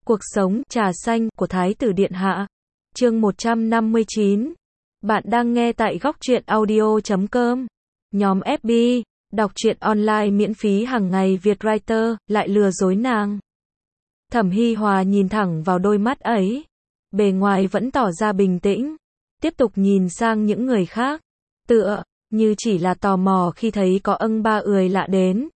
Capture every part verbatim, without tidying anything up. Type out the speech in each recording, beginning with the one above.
Cuộc sống trà xanh của Thái tử Điện Hạ. Chương một trăm năm mươi chín. Bạn đang nghe tại góc truyện audio chấm com. Nhóm ép bê, đọc truyện online miễn phí hàng ngày Vietwriter, lại lừa dối nàng. Thẩm Hi Hòa nhìn thẳng vào đôi mắt ấy. Bề ngoài vẫn tỏ ra bình tĩnh. Tiếp tục nhìn sang những người khác. Tựa, như chỉ là tò mò khi thấy có ân ba ười lạ đến.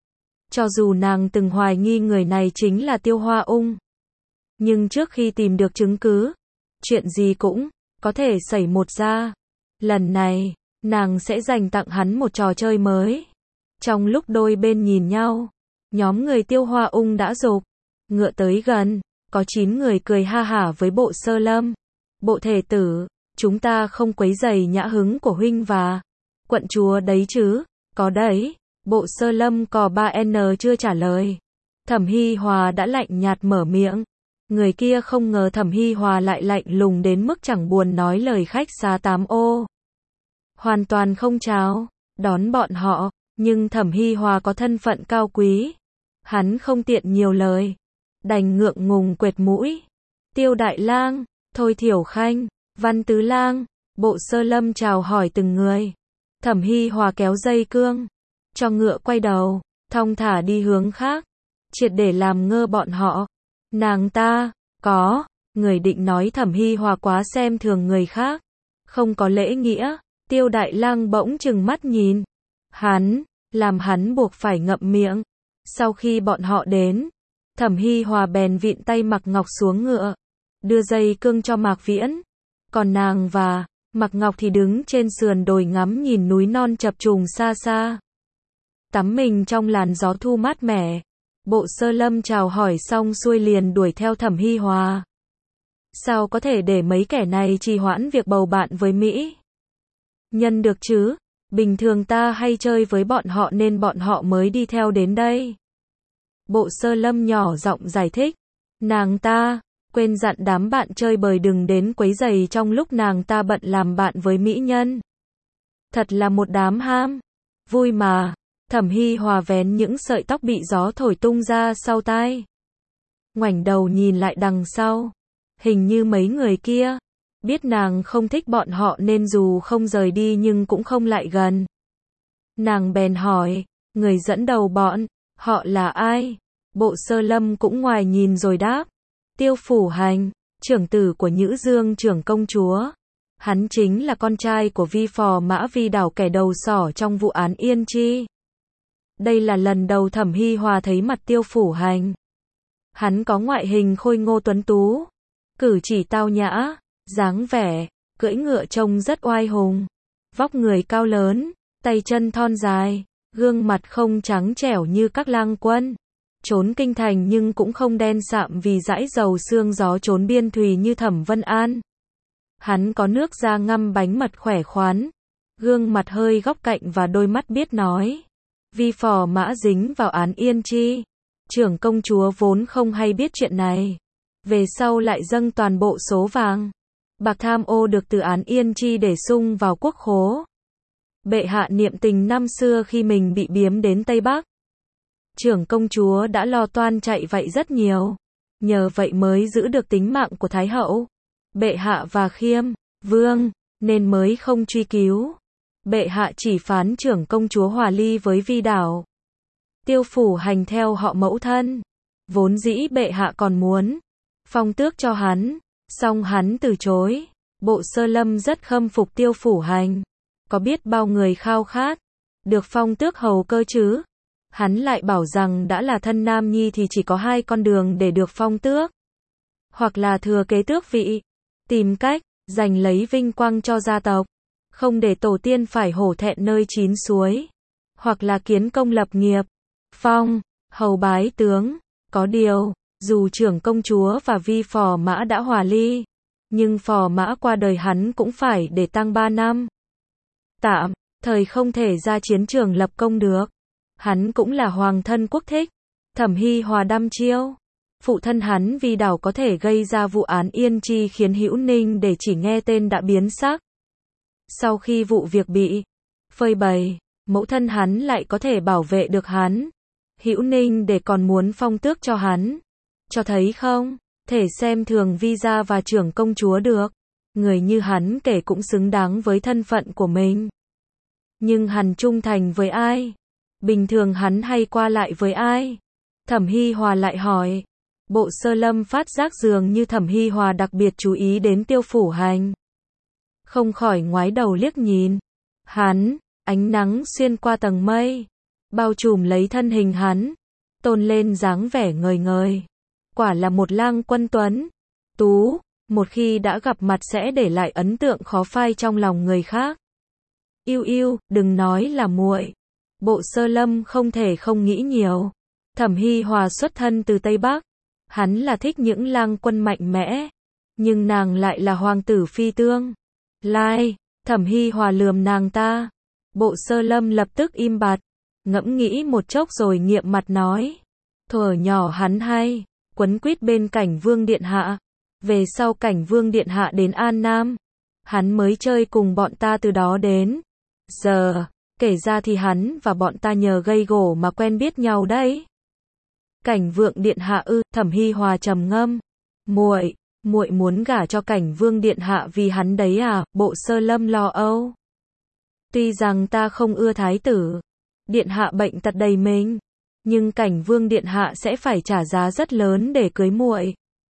Cho dù nàng từng hoài nghi người này chính là Tiêu Hoa Ung. Nhưng trước khi tìm được chứng cứ, chuyện gì cũng có thể xảy một ra. Lần này, nàng sẽ dành tặng hắn một trò chơi mới. Trong lúc đôi bên nhìn nhau, nhóm người Tiêu Hoa Ung đã rục ngựa tới gần, có chín người cười ha hả với Bộ Sơ Lâm. Bộ thể tử, chúng ta không quấy rầy nhã hứng của huynh và quận chúa đấy chứ? Có đấy. Bộ Sơ Lâm cò ba N chưa trả lời. Thẩm Hi Hòa đã lạnh nhạt mở miệng. Người kia không ngờ Thẩm Hi Hòa lại lạnh lùng đến mức chẳng buồn nói lời khách sáo tám ô. Hoàn toàn không chào đón bọn họ, nhưng Thẩm Hi Hòa có thân phận cao quý. Hắn không tiện nhiều lời. Đành ngượng ngùng quệt mũi. Tiêu Đại Lang, Thôi Thiểu Khanh, Văn Tứ Lang, Bộ Sơ Lâm chào hỏi từng người. Thẩm Hi Hòa kéo dây cương. Cho ngựa quay đầu, thong thả đi hướng khác. Triệt để làm ngơ bọn họ. Nàng ta, có, người định nói Thẩm Hi Hòa quá xem thường người khác. Không có lễ nghĩa, Tiêu Đại Lang bỗng chừng mắt nhìn. Hắn, làm hắn buộc phải ngậm miệng. Sau khi bọn họ đến, Thẩm Hi Hòa bèn vịn tay Mạc Ngọc xuống ngựa. Đưa dây cương cho Mạc Viễn. Còn nàng và Mạc Ngọc thì đứng trên sườn đồi ngắm nhìn núi non chập trùng xa xa. Tắm mình trong làn gió thu mát mẻ. Bộ Sơ Lâm chào hỏi xong xuôi liền đuổi theo Thẩm Hi Hòa. Sao có thể để mấy kẻ này trì hoãn việc bầu bạn với Mỹ? Nhân được chứ, bình thường ta hay chơi với bọn họ nên bọn họ mới đi theo đến đây. Bộ Sơ Lâm nhỏ giọng giải thích. Nàng ta quên dặn đám bạn chơi bời đừng đến quấy rầy trong lúc nàng ta bận làm bạn với mỹ nhân. Thật là một đám ham vui mà. Thẩm Hi Hòa vén những sợi tóc bị gió thổi tung ra sau tai. Ngoảnh đầu nhìn lại đằng sau. Hình như mấy người kia biết nàng không thích bọn họ nên dù không rời đi nhưng cũng không lại gần. Nàng bèn hỏi, người dẫn đầu bọn họ là ai? Bộ Sơ Lâm cũng ngoài nhìn rồi đáp. Tiêu Phủ Hành, trưởng tử của Nhữ Dương trưởng công chúa. Hắn chính là con trai của Vi Phò Mã Vi Đảo kẻ đầu sỏ trong vụ án Yên Chi. Đây là lần đầu Thẩm Hi Hòa thấy mặt Tiêu Phủ Hành. Hắn có ngoại hình khôi ngô tuấn tú, cử chỉ tao nhã, dáng vẻ, cưỡi ngựa trông rất oai hùng. Vóc người cao lớn, tay chân thon dài, gương mặt không trắng trẻo như các lang quân. Trốn kinh thành nhưng cũng không đen sạm vì dãi dầu xương gió trốn biên thùy như Thẩm Vân An. Hắn có nước da ngăm bánh mật khỏe khoắn, gương mặt hơi góc cạnh và đôi mắt biết nói. Vi Phò Mã dính vào án Yên Chi. Trưởng công chúa vốn không hay biết chuyện này. Về sau lại dâng toàn bộ số vàng bạc tham ô được từ án Yên Chi để sung vào quốc khố. Bệ hạ niệm tình năm xưa khi mình bị biếm đến Tây Bắc. Trưởng công chúa đã lo toan chạy vậy rất nhiều. Nhờ vậy mới giữ được tính mạng của Thái hậu. Bệ hạ và Khiêm Vương nên mới không truy cứu. Bệ hạ chỉ phán trưởng công chúa hòa ly với Vi Đảo. Tiêu Phủ Hành theo họ mẫu thân. Vốn dĩ bệ hạ còn muốn phong tước cho hắn, song hắn từ chối. Bộ Sơ Lâm rất khâm phục Tiêu Phủ Hành. Có biết bao người khao khát được phong tước hầu cơ chứ? Hắn lại bảo rằng đã là thân nam nhi thì chỉ có hai con đường để được phong tước. Hoặc là thừa kế tước vị, tìm cách giành lấy vinh quang cho gia tộc, không để tổ tiên phải hổ thẹn nơi chín suối. Hoặc là kiến công lập nghiệp, phong hầu bái tướng. Có điều, dù trưởng công chúa và Vi Phò Mã đã hòa ly, nhưng Phò Mã qua đời hắn cũng phải để tang ba năm. Tạm thời không thể ra chiến trường lập công được. Hắn cũng là hoàng thân quốc thích. Thẩm Hi Hòa đăm chiêu. Phụ thân hắn Vi Đảo có thể gây ra vụ án Yên Chi khiến Hữu Ninh để chỉ nghe tên đã biến sắc. Sau khi vụ việc bị phơi bày, mẫu thân hắn lại có thể bảo vệ được hắn. Hữu Ninh để còn muốn phong tước cho hắn. Cho thấy không? thể xem thường vi gia và trưởng công chúa được. Người như hắn kể cũng xứng đáng với thân phận của mình. Nhưng hắn trung thành với ai? Bình thường hắn hay qua lại với ai? Thẩm Hi Hòa lại hỏi. Bộ Sơ Lâm phát giác dường như Thẩm Hi Hòa đặc biệt chú ý đến Tiêu Phủ Hành. Không khỏi ngoái đầu liếc nhìn. Hắn, ánh nắng xuyên qua tầng mây, bao trùm lấy thân hình hắn, tôn lên dáng vẻ ngời ngời. Quả là một lang quân tuấn, tú, một khi đã gặp mặt sẽ để lại ấn tượng khó phai trong lòng người khác. Yêu yêu, đừng nói là muội. Bộ Sơ Lâm không thể không nghĩ nhiều. Thẩm Hi Hòa xuất thân từ Tây Bắc, hắn là thích những lang quân mạnh mẽ, nhưng nàng lại là hoàng tử phi tương lai. Thẩm Hi Hòa lườm nàng ta. Bộ Sơ Lâm lập tức im bặt, ngẫm nghĩ một chốc rồi nghiệm mặt nói. Thuở nhỏ hắn hay quấn quýt bên Cảnh Vương điện hạ, về sau Cảnh Vương điện hạ đến An Nam, hắn mới chơi cùng bọn ta từ đó đến giờ. Kể ra thì hắn và bọn ta nhờ gây gổ mà quen biết nhau đấy. Cảnh Vương điện hạ ư? Thẩm Hi Hòa trầm ngâm. Muội, muội muốn gả cho Cảnh Vương điện hạ vì hắn đấy à? Bộ Sơ Lâm lo âu. Tuy rằng ta không ưa thái tử điện hạ bệnh tật đầy mình, nhưng Cảnh Vương điện hạ sẽ phải trả giá rất lớn để cưới muội.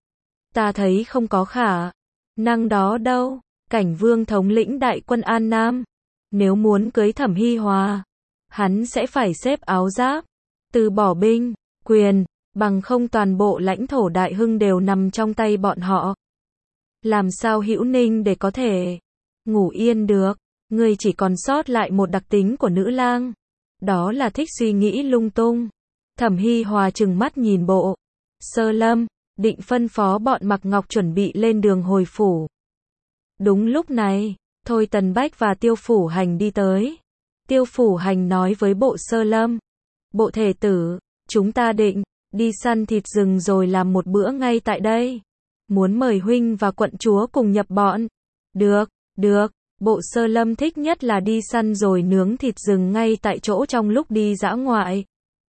Ta thấy không có khả năng đó đâu. Cảnh Vương thống lĩnh đại quân An Nam, nếu muốn cưới Thẩm Hi Hòa, hắn sẽ phải xếp áo giáp, từ bỏ binh quyền, bằng không toàn bộ lãnh thổ Đại Hưng đều nằm trong tay bọn họ. Làm sao Hữu Ninh để có thể ngủ yên được? Ngươi chỉ còn sót lại một đặc tính của nữ lang, đó là thích suy nghĩ lung tung. Thẩm Hi Hòa trừng mắt nhìn Bộ Sơ Lâm, định phân phó bọn Mặc Ngọc chuẩn bị lên đường hồi phủ. Đúng lúc này, Thôi Tần Bách và Tiêu Phủ Hành đi tới. Tiêu Phủ Hành nói với Bộ Sơ Lâm. Bộ thể tử, chúng ta định đi săn thịt rừng rồi làm một bữa ngay tại đây. Muốn mời huynh và quận chúa cùng nhập bọn. Được, được. Bộ Sơ Lâm thích nhất là đi săn rồi nướng thịt rừng ngay tại chỗ trong lúc đi dã ngoại.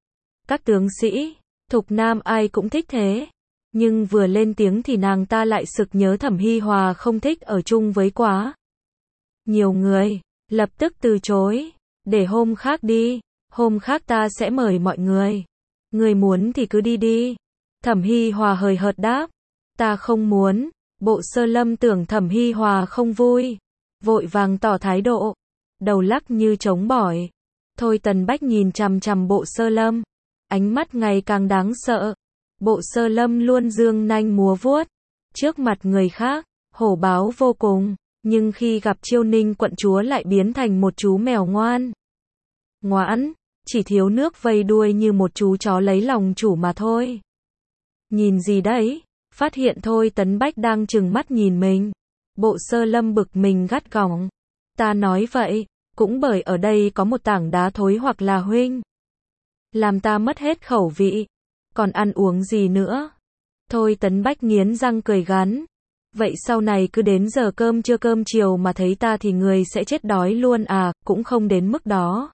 Các tướng sĩ, thục nam ai cũng thích thế. Nhưng vừa lên tiếng thì nàng ta lại sực nhớ Thẩm Hi Hòa không thích ở chung với quá nhiều người, lập tức từ chối. Để hôm khác đi, hôm khác ta sẽ mời mọi người. Người muốn thì cứ đi đi. Thẩm Hi Hòa hời hợt đáp. Ta không muốn. Bộ Sơ Lâm tưởng Thẩm Hi Hòa không vui, vội vàng tỏ thái độ, đầu lắc như trống bỏi. Thôi Tần Bách nhìn chằm chằm Bộ Sơ Lâm, ánh mắt ngày càng đáng sợ. Bộ Sơ Lâm luôn dương nanh múa vuốt trước mặt người khác, hổ báo vô cùng, nhưng khi gặp Chiêu Ninh quận chúa lại biến thành một chú mèo ngoan ngoãn, chỉ thiếu nước vây đuôi như một chú chó lấy lòng chủ mà thôi. Nhìn gì đấy? Phát hiện Thôi Tấn Bách đang trừng mắt nhìn mình, Bộ Sơ Lâm bực mình gắt gỏng. Ta nói vậy, cũng bởi ở đây có một tảng đá thối hoặc là huynh làm ta mất hết khẩu vị, còn ăn uống gì nữa? Thôi Tấn Bách nghiến răng cười gắn. Vậy sau này cứ đến giờ cơm trưa cơm chiều mà thấy ta thì người sẽ chết đói luôn à? Cũng không đến mức đó.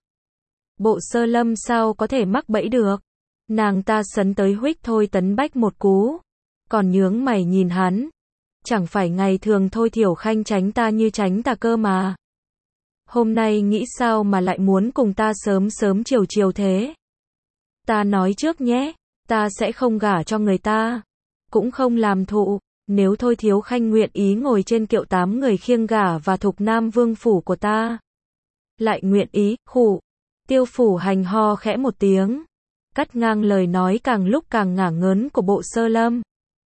Bộ Sơ Lâm sao có thể mắc bẫy được? Nàng ta sấn tới huých Thôi Tấn Bách một cú, còn nhướng mày nhìn hắn. Chẳng phải ngày thường Thôi Thiểu Khanh tránh ta như tránh tà cơ mà. Hôm nay nghĩ sao mà lại muốn cùng ta sớm sớm chiều chiều thế? Ta nói trước nhé, ta sẽ không gả cho người ta, cũng không làm thụ. Nếu Thôi Thiếu Khanh nguyện ý ngồi trên kiệu tám người khiêng gả và thục nam vương phủ của ta, lại nguyện ý, khụ. Tiêu Phủ Hành ho khẽ một tiếng, cắt ngang lời nói càng lúc càng ngả ngớn của Bộ Sơ Lâm.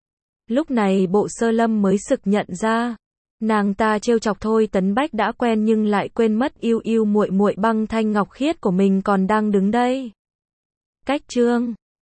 Lúc này Bộ Sơ Lâm mới sực nhận ra, nàng ta trêu chọc Thôi Tấn Bách đã quen nhưng lại quên mất yêu yêu muội muội băng thanh ngọc khiết của mình còn đang đứng đây. Cách chương